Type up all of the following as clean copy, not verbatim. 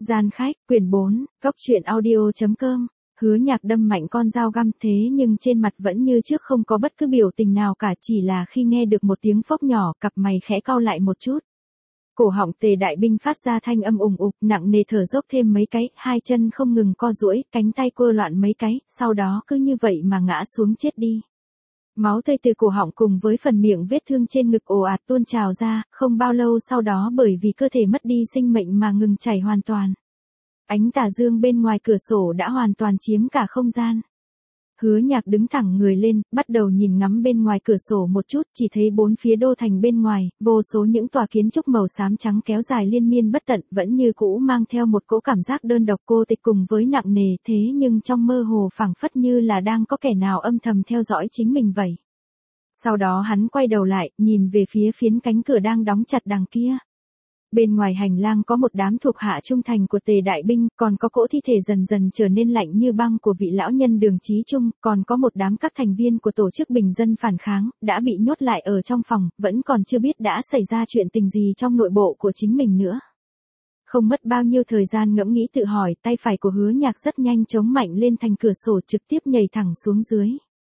Gian khách, quyển 4, Cốc truyện audio.com. Hứa Nhạc đâm mạnh con dao găm thế nhưng trên mặt vẫn như trước không có bất cứ biểu tình nào cả, chỉ là khi nghe được một tiếng phốc nhỏ, cặp mày khẽ cau lại một chút. Cổ họng Tề Đại Binh phát ra thanh âm ùng ục, nặng nề thở dốc thêm mấy cái, hai chân không ngừng co duỗi, cánh tay quơ loạn mấy cái, sau đó cứ như vậy mà ngã xuống chết đi. Máu tươi từ cổ họng cùng với phần miệng vết thương trên ngực ồ ạt tuôn trào ra, không bao lâu sau đó bởi vì cơ thể mất đi sinh mệnh mà ngừng chảy hoàn toàn. Ánh tà dương bên ngoài cửa sổ đã hoàn toàn chiếm cả không gian. Hứa Nhạc đứng thẳng người lên, bắt đầu nhìn ngắm bên ngoài cửa sổ một chút, chỉ thấy bốn phía đô thành bên ngoài, vô số những tòa kiến trúc màu xám trắng kéo dài liên miên bất tận, vẫn như cũ mang theo một cỗ cảm giác đơn độc cô tịch cùng với nặng nề, thế nhưng trong mơ hồ phảng phất như là đang có kẻ nào âm thầm theo dõi chính mình vậy. Sau đó hắn quay đầu lại, nhìn về phía phiến cánh cửa đang đóng chặt đằng kia. Bên ngoài hành lang có một đám thuộc hạ trung thành của Tề Đại Binh, còn có cỗ thi thể dần dần trở nên lạnh như băng của vị lão nhân Đường Chí Trung, còn có một đám các thành viên của tổ chức bình dân phản kháng, đã bị nhốt lại ở trong phòng, vẫn còn chưa biết đã xảy ra chuyện tình gì trong nội bộ của chính mình nữa. Không mất bao nhiêu thời gian ngẫm nghĩ tự hỏi, tay phải của Hứa Nhạc rất nhanh chống mạnh lên thành cửa sổ trực tiếp nhảy thẳng xuống dưới.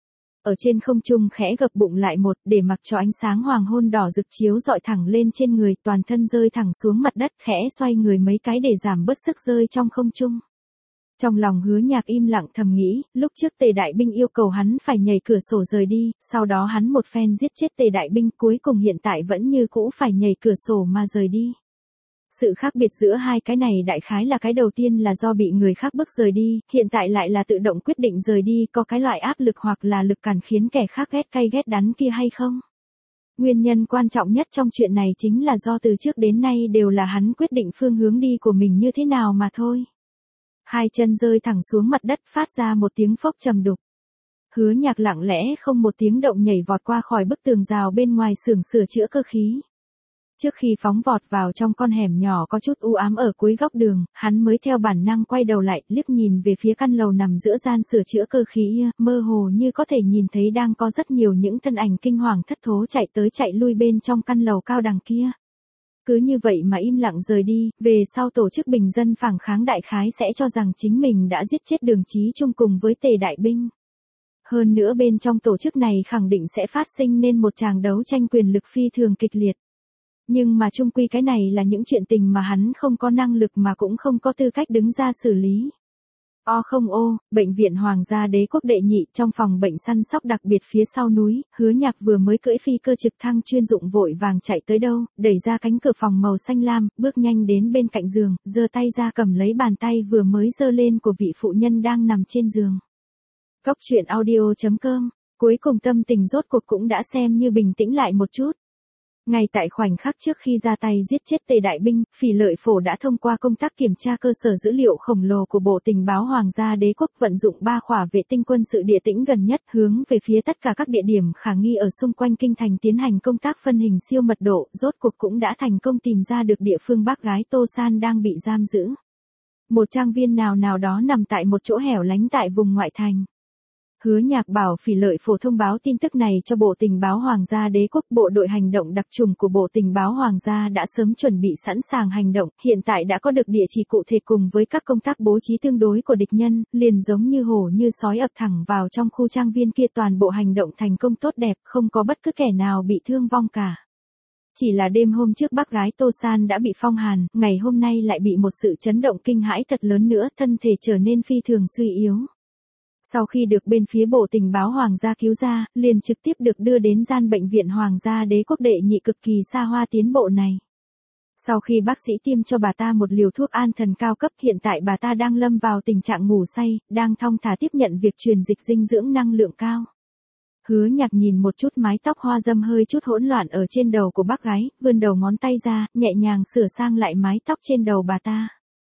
Ở trên không trung khẽ gập bụng lại một, để mặc cho ánh sáng hoàng hôn đỏ rực chiếu dọi thẳng lên trên người, toàn thân rơi thẳng xuống mặt đất, khẽ xoay người mấy cái để giảm bớt sức rơi trong không trung. Trong lòng Hứa Nhạc im lặng thầm nghĩ, lúc trước Tề Đại Binh yêu cầu hắn phải nhảy cửa sổ rời đi, sau đó hắn một phen giết chết Tề Đại Binh, cuối cùng hiện tại vẫn như cũ phải nhảy cửa sổ mà rời đi. Sự khác biệt giữa hai cái này đại khái là cái đầu tiên là do bị người khác bức rời đi, hiện tại lại là tự động quyết định rời đi, có cái loại áp lực hoặc là lực cản khiến kẻ khác ghét cay ghét đắng kia hay không? Nguyên nhân quan trọng nhất trong chuyện này chính là do từ trước đến nay đều là hắn quyết định phương hướng đi của mình như thế nào mà thôi. Hai chân rơi thẳng xuống mặt đất phát ra một tiếng phốc trầm đục. Hứa Nhạc lặng lẽ không một tiếng động nhảy vọt qua khỏi bức tường rào bên ngoài xưởng sửa chữa cơ khí. Trước khi phóng vọt vào trong con hẻm nhỏ có chút u ám ở cuối góc đường, hắn mới theo bản năng quay đầu lại, liếc nhìn về phía căn lầu nằm giữa gian sửa chữa cơ khí, mơ hồ như có thể nhìn thấy đang có rất nhiều những thân ảnh kinh hoàng thất thố chạy tới chạy lui bên trong căn lầu cao đằng kia. Cứ như vậy mà im lặng rời đi, về sau tổ chức bình dân phản kháng đại khái sẽ cho rằng chính mình đã giết chết Đường Chí Trung cùng với Tề Đại Binh. Hơn nữa bên trong tổ chức này khẳng định sẽ phát sinh nên một tràng đấu tranh quyền lực phi thường kịch liệt. Nhưng mà chung quy cái này là những chuyện tình mà hắn không có năng lực mà cũng không có tư cách đứng ra xử lý. Bệnh viện Hoàng gia Đế quốc đệ nhị, trong phòng bệnh săn sóc đặc biệt phía sau núi, Hứa Nhạc vừa mới cưỡi phi cơ trực thăng chuyên dụng vội vàng chạy tới đâu, đẩy ra cánh cửa phòng màu xanh lam, bước nhanh đến bên cạnh giường, giơ tay ra cầm lấy bàn tay vừa mới giơ lên của vị phụ nhân đang nằm trên giường. Cốc truyện audio.com, cuối cùng tâm tình rốt cuộc cũng đã xem như bình tĩnh lại một chút. Ngay tại khoảnh khắc trước khi ra tay giết chết Tề Đại Binh, Phỉ Lợi Phổ đã thông qua công tác kiểm tra cơ sở dữ liệu khổng lồ của Bộ Tình báo Hoàng gia Đế quốc, vận dụng 3 khỏa vệ tinh quân sự địa tĩnh gần nhất hướng về phía tất cả các địa điểm khả nghi ở xung quanh kinh thành tiến hành công tác phân hình siêu mật độ, rốt cuộc cũng đã thành công tìm ra được địa phương bác gái Tô San đang bị giam giữ. Một trang viên nào đó nằm tại một chỗ hẻo lánh tại vùng ngoại thành. Hứa Nhạc bảo Phỉ Lợi Phổ thông báo tin tức này cho Bộ Tình báo Hoàng gia Đế quốc. Bộ đội hành động đặc trùng của Bộ Tình báo Hoàng gia đã sớm chuẩn bị sẵn sàng hành động, hiện tại đã có được địa chỉ cụ thể cùng với các công tác bố trí tương đối của địch nhân, liền giống như hổ như sói ập thẳng vào trong khu trang viên kia, toàn bộ hành động thành công tốt đẹp, không có bất cứ kẻ nào bị thương vong cả. Chỉ là đêm hôm trước bác gái Tô San đã bị phong hàn, ngày hôm nay lại bị một sự chấn động kinh hãi thật lớn nữa, thân thể trở nên phi thường suy yếu. Sau khi được bên phía Bộ Tình báo Hoàng gia cứu ra, liền trực tiếp được đưa đến gian bệnh viện Hoàng gia Đế quốc đệ nhị cực kỳ xa hoa tiến bộ này. Sau khi bác sĩ tiêm cho bà ta một liều thuốc an thần cao cấp, hiện tại bà ta đang lâm vào tình trạng ngủ say, đang thong thả tiếp nhận việc truyền dịch dinh dưỡng năng lượng cao. Hứa Nhạc nhìn một chút mái tóc hoa dâm hơi chút hỗn loạn ở trên đầu của bác gái, vươn đầu ngón tay ra, nhẹ nhàng sửa sang lại mái tóc trên đầu bà ta.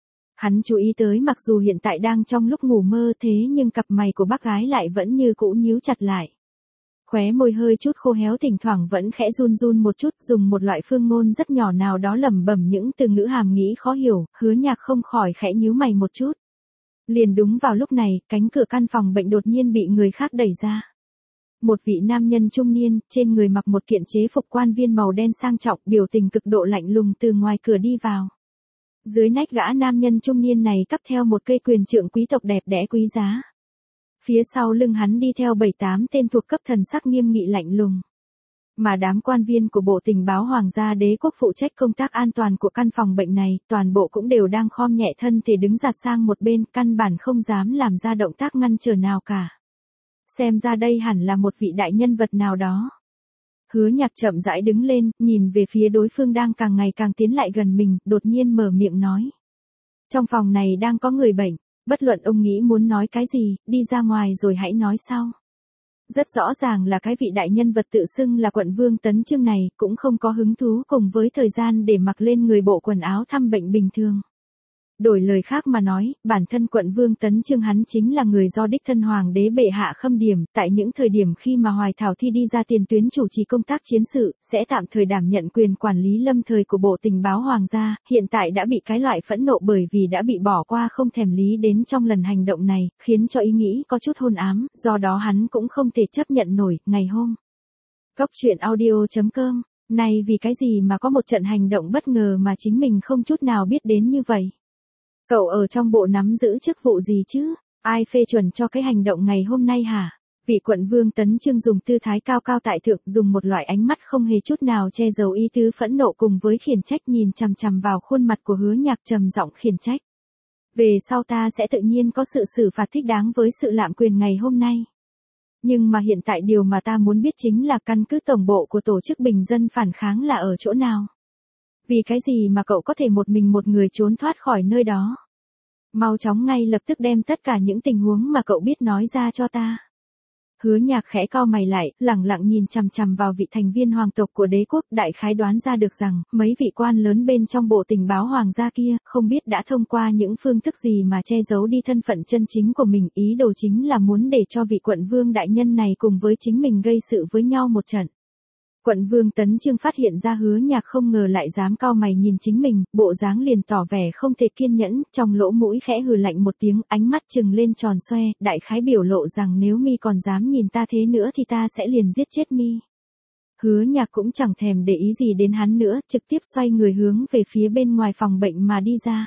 Hắn chú ý tới mặc dù hiện tại đang trong lúc ngủ mơ thế nhưng cặp mày của bác gái lại vẫn như cũ nhíu chặt lại. Khóe môi hơi chút khô héo thỉnh thoảng vẫn khẽ run run một chút, dùng một loại phương ngôn rất nhỏ nào đó lẩm bẩm những từ ngữ hàm nghĩa khó hiểu, Hứa Nhạc không khỏi khẽ nhíu mày một chút. Liền đúng vào lúc này, cánh cửa căn phòng bệnh đột nhiên bị người khác đẩy ra. Một vị nam nhân trung niên, trên người mặc một kiện chế phục quan viên màu đen sang trọng, biểu tình cực độ lạnh lùng từ ngoài cửa đi vào. Dưới nách gã nam nhân trung niên này cắp theo một cây quyền trượng quý tộc đẹp đẽ quý giá. Phía sau lưng hắn đi theo 7-8 tên thuộc cấp thần sắc nghiêm nghị lạnh lùng. Mà đám quan viên của Bộ Tình báo Hoàng gia Đế quốc phụ trách công tác an toàn của căn phòng bệnh này, toàn bộ cũng đều đang khom nhẹ thân thể đứng giạt sang một bên, căn bản không dám làm ra động tác ngăn trở nào cả. Xem ra đây hẳn là một vị đại nhân vật nào đó. Hứa Nhạc chậm rãi đứng lên, nhìn về phía đối phương đang càng ngày càng tiến lại gần mình, đột nhiên mở miệng nói. Trong phòng này đang có người bệnh, bất luận ông nghĩ muốn nói cái gì, đi ra ngoài rồi hãy nói sau. Rất rõ ràng là cái vị đại nhân vật tự xưng là quận vương Tấn Chương này, cũng không có hứng thú cùng với thời gian để mặc lên người bộ quần áo thăm bệnh bình thường. Đổi lời khác mà nói, bản thân quận vương Tấn Chương hắn chính là người do đích thân hoàng đế bệ hạ khâm điểm, tại những thời điểm khi mà Hoài Thảo Thi đi ra tiền tuyến chủ trì công tác chiến sự, sẽ tạm thời đảm nhận quyền quản lý lâm thời của Bộ Tình báo Hoàng gia, hiện tại đã bị cái loại phẫn nộ bởi vì đã bị bỏ qua không thèm lý đến trong lần hành động này, khiến cho ý nghĩ có chút hôn ám, do đó hắn cũng không thể chấp nhận nổi. Ngày hôm Góc truyện audio.com, này vì cái gì mà có một trận hành động bất ngờ mà chính mình không chút nào biết đến như vậy? Cậu ở trong bộ nắm giữ chức vụ gì chứ? Ai phê chuẩn cho cái hành động ngày hôm nay hả? Vị quận vương Tấn Chương dùng tư thái cao cao tại thượng, dùng một loại ánh mắt không hề chút nào che giấu ý tứ phẫn nộ cùng với khiển trách, nhìn chằm chằm vào khuôn mặt của Hứa Nhạc, trầm giọng khiển trách. Về sau ta sẽ tự nhiên có sự xử phạt thích đáng với sự lạm quyền ngày hôm nay. Nhưng mà hiện tại điều mà ta muốn biết chính là căn cứ tổng bộ của tổ chức bình dân phản kháng là ở chỗ nào? Vì cái gì mà cậu có thể một mình một người trốn thoát khỏi nơi đó? Mau chóng ngay lập tức đem tất cả những tình huống mà cậu biết nói ra cho ta. Hứa Nhạc khẽ cau mày lại, lẳng lặng nhìn chằm chằm vào vị thành viên hoàng tộc của đế quốc, đại khái đoán ra được rằng, mấy vị quan lớn bên trong Bộ Tình báo Hoàng gia kia, không biết đã thông qua những phương thức gì mà che giấu đi thân phận chân chính của mình, ý đồ chính là muốn để cho vị quận vương đại nhân này cùng với chính mình gây sự với nhau một trận. Quận vương Tấn Chương phát hiện ra Hứa Nhạc không ngờ lại dám cau mày nhìn chính mình, bộ dáng liền tỏ vẻ không thể kiên nhẫn, trong lỗ mũi khẽ hừ lạnh một tiếng, ánh mắt trừng lên tròn xoe, đại khái biểu lộ rằng nếu mi còn dám nhìn ta thế nữa thì ta sẽ liền giết chết mi. Hứa Nhạc cũng chẳng thèm để ý gì đến hắn nữa, trực tiếp xoay người hướng về phía bên ngoài phòng bệnh mà đi ra.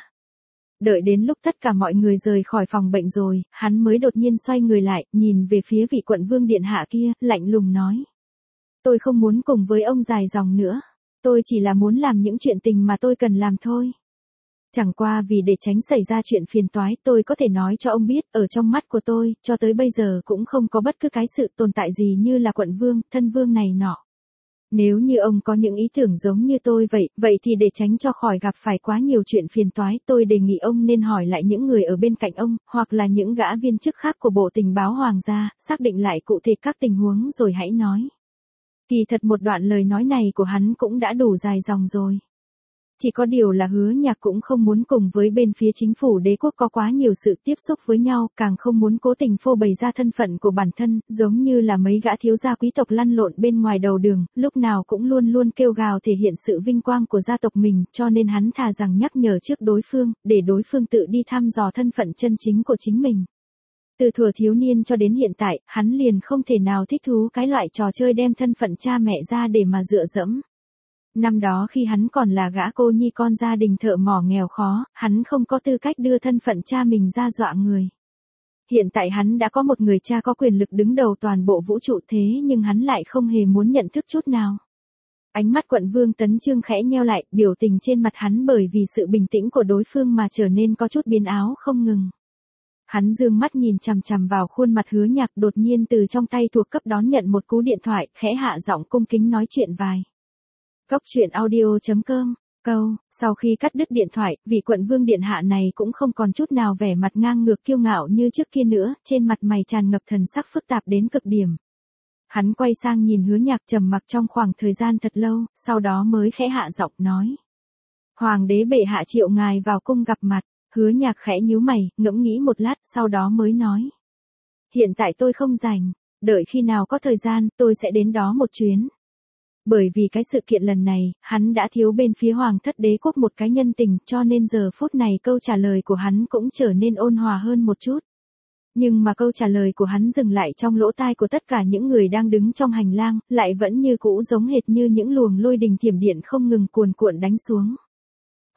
Đợi đến lúc tất cả mọi người rời khỏi phòng bệnh rồi, hắn mới đột nhiên xoay người lại, nhìn về phía vị quận vương điện hạ kia, lạnh lùng nói. Tôi không muốn cùng với ông dài dòng nữa. Tôi chỉ là muốn làm những chuyện tình mà tôi cần làm thôi. Chẳng qua vì để tránh xảy ra chuyện phiền toái, tôi có thể nói cho ông biết, ở trong mắt của tôi, cho tới bây giờ cũng không có bất cứ cái sự tồn tại gì như là quận vương, thân vương này nọ. Nếu như ông có những ý tưởng giống như tôi vậy thì để tránh cho khỏi gặp phải quá nhiều chuyện phiền toái, tôi đề nghị ông nên hỏi lại những người ở bên cạnh ông, hoặc là những gã viên chức khác của Bộ Tình báo Hoàng gia, xác định lại cụ thể các tình huống rồi hãy nói. Kỳ thật một đoạn lời nói này của hắn cũng đã đủ dài dòng rồi. Chỉ có điều là Hứa Nhạc cũng không muốn cùng với bên phía chính phủ đế quốc có quá nhiều sự tiếp xúc với nhau, càng không muốn cố tình phô bày ra thân phận của bản thân, giống như là mấy gã thiếu gia quý tộc lăn lộn bên ngoài đầu đường, lúc nào cũng luôn luôn kêu gào thể hiện sự vinh quang của gia tộc mình, cho nên hắn thà rằng nhắc nhở trước đối phương, để đối phương tự đi thăm dò thân phận chân chính của chính mình. Từ thuở thiếu niên cho đến hiện tại, hắn liền không thể nào thích thú cái loại trò chơi đem thân phận cha mẹ ra để mà dựa dẫm. Năm đó khi hắn còn là gã cô nhi con gia đình thợ mỏ nghèo khó, hắn không có tư cách đưa thân phận cha mình ra dọa người. Hiện tại hắn đã có một người cha có quyền lực đứng đầu toàn bộ vũ trụ, thế nhưng hắn lại không hề muốn nhận thức chút nào. Ánh mắt quận vương Tấn Chương khẽ nheo lại, biểu tình trên mặt hắn bởi vì sự bình tĩnh của đối phương mà trở nên có chút biến áo không ngừng. Hắn dương mắt nhìn chằm chằm vào khuôn mặt Hứa Nhạc, đột nhiên từ trong tay thuộc cấp đón nhận một cú điện thoại, khẽ hạ giọng cung kính nói chuyện vài. Góc truyện audio.com, sau khi cắt đứt điện thoại, vị quận vương điện hạ này cũng không còn chút nào vẻ mặt ngang ngược kiêu ngạo như trước kia nữa, trên mặt mày tràn ngập thần sắc phức tạp đến cực điểm. Hắn quay sang nhìn Hứa Nhạc trầm mặc trong khoảng thời gian thật lâu, sau đó mới khẽ hạ giọng nói. Hoàng đế bệ hạ triệu ngài vào cung gặp mặt. Hứa Nhạc khẽ nhíu mày, ngẫm nghĩ một lát, sau đó mới nói. Hiện tại tôi không rảnh, đợi khi nào có thời gian, tôi sẽ đến đó một chuyến. Bởi vì cái sự kiện lần này, hắn đã thiếu bên phía Hoàng thất đế quốc một cái nhân tình, cho nên giờ phút này câu trả lời của hắn cũng trở nên ôn hòa hơn một chút. Nhưng mà câu trả lời của hắn dừng lại trong lỗ tai của tất cả những người đang đứng trong hành lang, lại vẫn như cũ giống hệt như những luồng lôi đình thiểm điện không ngừng cuồn cuộn đánh xuống.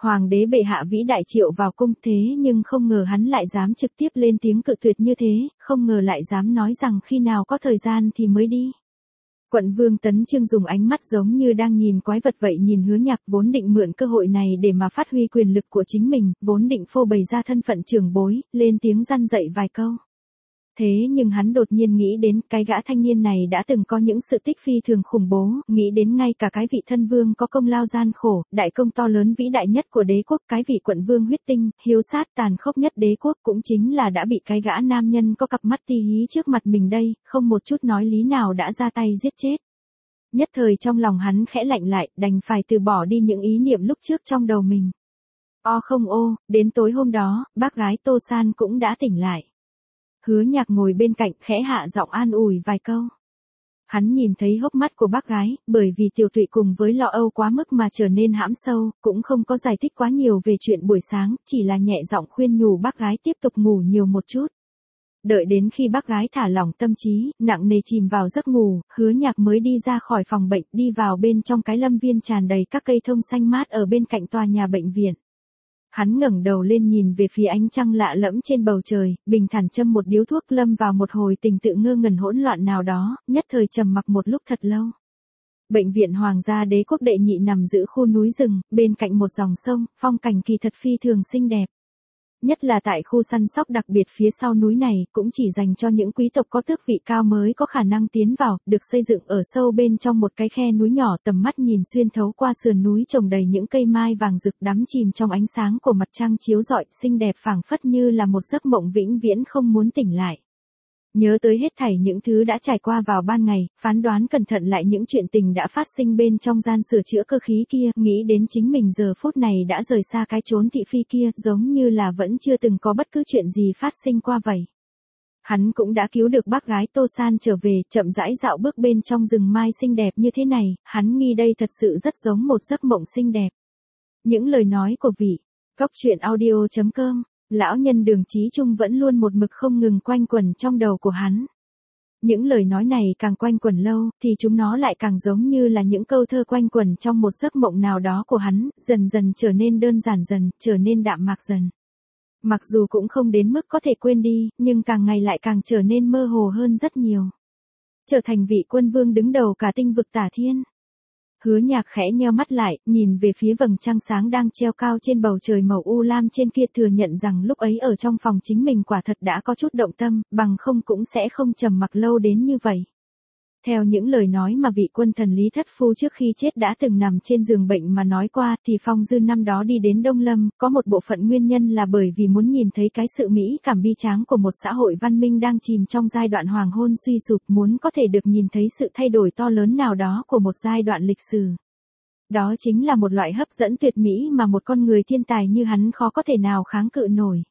Hoàng đế bệ hạ vĩ đại triệu vào cung thế nhưng không ngờ hắn lại dám trực tiếp lên tiếng cự tuyệt như thế, không ngờ lại dám nói rằng khi nào có thời gian thì mới đi. Quận Vương Tấn Chương dùng ánh mắt giống như đang nhìn quái vật vậy nhìn Hứa Nhạc, vốn định mượn cơ hội này để mà phát huy quyền lực của chính mình, vốn định phô bày ra thân phận trưởng bối, lên tiếng răn dạy vài câu. Thế nhưng hắn đột nhiên nghĩ đến cái gã thanh niên này đã từng có những sự tích phi thường khủng bố, nghĩ đến ngay cả cái vị thân vương có công lao gian khổ, đại công to lớn vĩ đại nhất của đế quốc, cái vị quận vương huyết tinh, hiếu sát tàn khốc nhất đế quốc cũng chính là đã bị cái gã nam nhân có cặp mắt ti hí trước mặt mình đây, không một chút nói lý nào đã ra tay giết chết. Nhất thời trong lòng hắn khẽ lạnh lại, đành phải từ bỏ đi những ý niệm lúc trước trong đầu mình. Không ô, đến tối hôm đó, bác gái Tô San cũng đã tỉnh lại. Hứa Nhạc ngồi bên cạnh khẽ hạ giọng an ủi vài câu. Hắn nhìn thấy hốc mắt của bác gái, bởi vì tiểu tụy cùng với lo âu quá mức mà trở nên hãm sâu, cũng không có giải thích quá nhiều về chuyện buổi sáng, chỉ là nhẹ giọng khuyên nhủ bác gái tiếp tục ngủ nhiều một chút. Đợi đến khi bác gái thả lỏng tâm trí, nặng nề chìm vào giấc ngủ, Hứa Nhạc mới đi ra khỏi phòng bệnh, đi vào bên trong cái lâm viên tràn đầy các cây thông xanh mát ở bên cạnh tòa nhà bệnh viện. Hắn ngẩng đầu lên nhìn về phía ánh trăng lạ lẫm trên bầu trời, bình thản châm một điếu thuốc, lâm vào một hồi tình tự ngơ ngẩn hỗn loạn nào đó, nhất thời trầm mặc một lúc thật lâu. Bệnh viện Hoàng gia Đế quốc đệ nhị nằm giữa khu núi rừng, bên cạnh một dòng sông, phong cảnh kỳ thật phi thường xinh đẹp. Nhất là tại khu săn sóc đặc biệt phía sau núi này, cũng chỉ dành cho những quý tộc có tước vị cao mới có khả năng tiến vào, được xây dựng ở sâu bên trong một cái khe núi nhỏ, tầm mắt nhìn xuyên thấu qua sườn núi trồng đầy những cây mai vàng rực đắm chìm trong ánh sáng của mặt trăng chiếu rọi, xinh đẹp phảng phất như là một giấc mộng vĩnh viễn không muốn tỉnh lại. Nhớ tới hết thảy những thứ đã trải qua vào ban ngày, phán đoán cẩn thận lại những chuyện tình đã phát sinh bên trong gian sửa chữa cơ khí kia, nghĩ đến chính mình giờ phút này đã rời xa cái chốn thị phi kia, giống như là vẫn chưa từng có bất cứ chuyện gì phát sinh qua vậy. Hắn cũng đã cứu được bác gái Tô San trở về, chậm rãi dạo bước bên trong rừng mai xinh đẹp như thế này, hắn nghi đây thật sự rất giống một giấc mộng xinh đẹp. Những lời nói của vị Cóc Truyện Audio.com, lão nhân Đường Chí Trung vẫn luôn một mực không ngừng quanh quẩn trong đầu của hắn. Những lời nói này càng quanh quẩn lâu, thì chúng nó lại càng giống như là những câu thơ quanh quẩn trong một giấc mộng nào đó của hắn, dần dần trở nên đơn giản dần, trở nên đạm mạc dần. Mặc dù cũng không đến mức có thể quên đi, nhưng càng ngày lại càng trở nên mơ hồ hơn rất nhiều. Trở thành vị quân vương đứng đầu cả tinh vực Tả Thiên. Hứa Nhạc khẽ nheo mắt lại, nhìn về phía vầng trăng sáng đang treo cao trên bầu trời màu u lam trên kia, thừa nhận rằng lúc ấy ở trong phòng chính mình quả thật đã có chút động tâm, bằng không cũng sẽ không trầm mặc lâu đến như vậy. Theo những lời nói mà vị quân thần Lý Thất Phu trước khi chết đã từng nằm trên giường bệnh mà nói qua, thì Phong Dư năm đó đi đến Đông Lâm, có một bộ phận nguyên nhân là bởi vì muốn nhìn thấy cái sự mỹ cảm bi tráng của một xã hội văn minh đang chìm trong giai đoạn hoàng hôn suy sụp, muốn có thể được nhìn thấy sự thay đổi to lớn nào đó của một giai đoạn lịch sử. Đó chính là một loại hấp dẫn tuyệt mỹ mà một con người thiên tài như hắn khó có thể nào kháng cự nổi.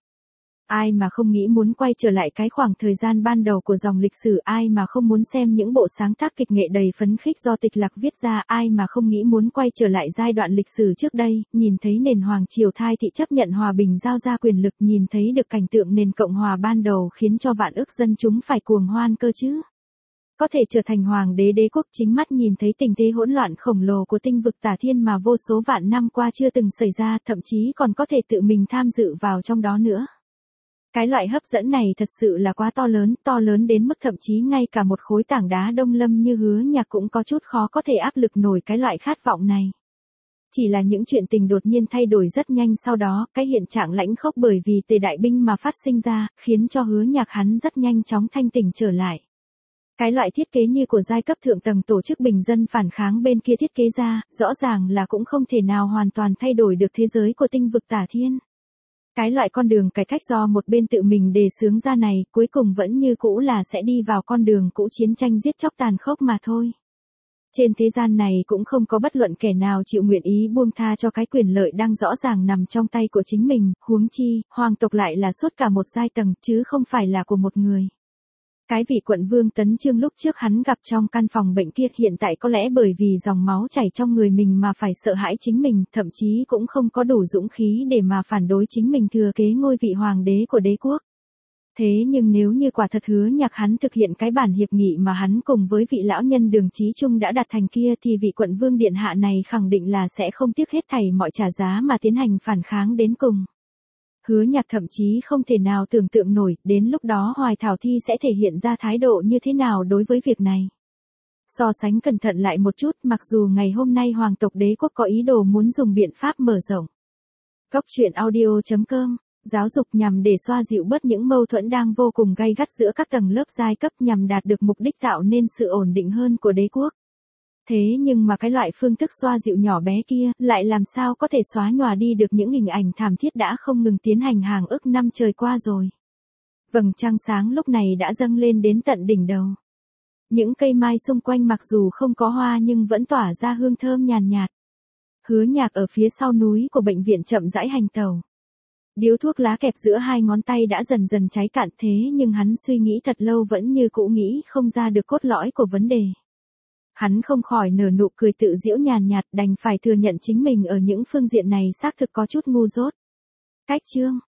Ai mà không nghĩ muốn quay trở lại cái khoảng thời gian ban đầu của dòng lịch sử, ai mà không muốn xem những bộ sáng tác kịch nghệ đầy phấn khích do Tịch Lạc viết ra, ai mà không nghĩ muốn quay trở lại giai đoạn lịch sử trước đây, nhìn thấy nền hoàng triều thai thị chấp nhận hòa bình giao ra quyền lực, nhìn thấy được cảnh tượng nền cộng hòa ban đầu khiến cho vạn ức dân chúng phải cuồng hoan cơ chứ. Có thể trở thành hoàng đế đế quốc, chính mắt nhìn thấy tình thế hỗn loạn khổng lồ của tinh vực Tả Thiên mà vô số vạn năm qua chưa từng xảy ra, thậm chí còn có thể tự mình tham dự vào trong đó nữa. Cái loại hấp dẫn này thật sự là quá to lớn đến mức thậm chí ngay cả một khối tảng đá Đông Lâm như Hứa Nhạc cũng có chút khó có thể áp lực nổi cái loại khát vọng này. Chỉ là những chuyện tình đột nhiên thay đổi rất nhanh sau đó, cái hiện trạng lãnh khốc bởi vì Tề đại binh mà phát sinh ra, khiến cho Hứa Nhạc hắn rất nhanh chóng thanh tỉnh trở lại. Cái loại thiết kế như của giai cấp thượng tầng tổ chức bình dân phản kháng bên kia thiết kế ra, rõ ràng là cũng không thể nào hoàn toàn thay đổi được thế giới của tinh vực Tả Thiên. Cái loại con đường cải cách do một bên tự mình đề xướng ra này, cuối cùng vẫn như cũ là sẽ đi vào con đường cũ, chiến tranh giết chóc tàn khốc mà thôi. Trên thế gian này cũng không có bất luận kẻ nào chịu nguyện ý buông tha cho cái quyền lợi đang rõ ràng nằm trong tay của chính mình, huống chi, hoàng tộc lại là suốt cả một giai tầng, chứ không phải là của một người. Cái vị quận vương Tấn Chương lúc trước hắn gặp trong căn phòng bệnh kia, hiện tại có lẽ bởi vì dòng máu chảy trong người mình mà phải sợ hãi chính mình, thậm chí cũng không có đủ dũng khí để mà phản đối chính mình thừa kế ngôi vị hoàng đế của đế quốc. Thế nhưng nếu như quả thật Hứa Nhạc hắn thực hiện cái bản hiệp nghị mà hắn cùng với vị lão nhân Đường Chí Trung đã đặt thành kia thì vị quận vương điện hạ này khẳng định là sẽ không tiếc hết thảy mọi trả giá mà tiến hành phản kháng đến cùng. Hứa Nhạc thậm chí không thể nào tưởng tượng nổi, đến lúc đó Hoài Thảo Thi sẽ thể hiện ra thái độ như thế nào đối với việc này. So sánh cẩn thận lại một chút, mặc dù ngày hôm nay Hoàng tộc Đế quốc có ý đồ muốn dùng biện pháp mở rộng Góc truyện audio.com, giáo dục nhằm để xoa dịu bớt những mâu thuẫn đang vô cùng gay gắt giữa các tầng lớp giai cấp nhằm đạt được mục đích tạo nên sự ổn định hơn của đế quốc. Thế nhưng mà cái loại phương thức xoa dịu nhỏ bé kia lại làm sao có thể xóa nhòa đi được những hình ảnh thảm thiết đã không ngừng tiến hành hàng ức năm trời qua rồi. Vầng trăng sáng lúc này đã dâng lên đến tận đỉnh đầu. Những cây mai xung quanh mặc dù không có hoa nhưng vẫn tỏa ra hương thơm nhàn nhạt. Hứa Nhạc ở phía sau núi của bệnh viện chậm rãi hành tẩu. Điếu thuốc lá kẹp giữa hai ngón tay đã dần dần cháy cạn thế nhưng hắn suy nghĩ thật lâu vẫn như cũ nghĩ không ra được cốt lõi của vấn đề. Hắn không khỏi nở nụ cười tự giễu nhàn nhạt đành phải thừa nhận chính mình ở những phương diện này xác thực có chút ngu dốt. Cách chương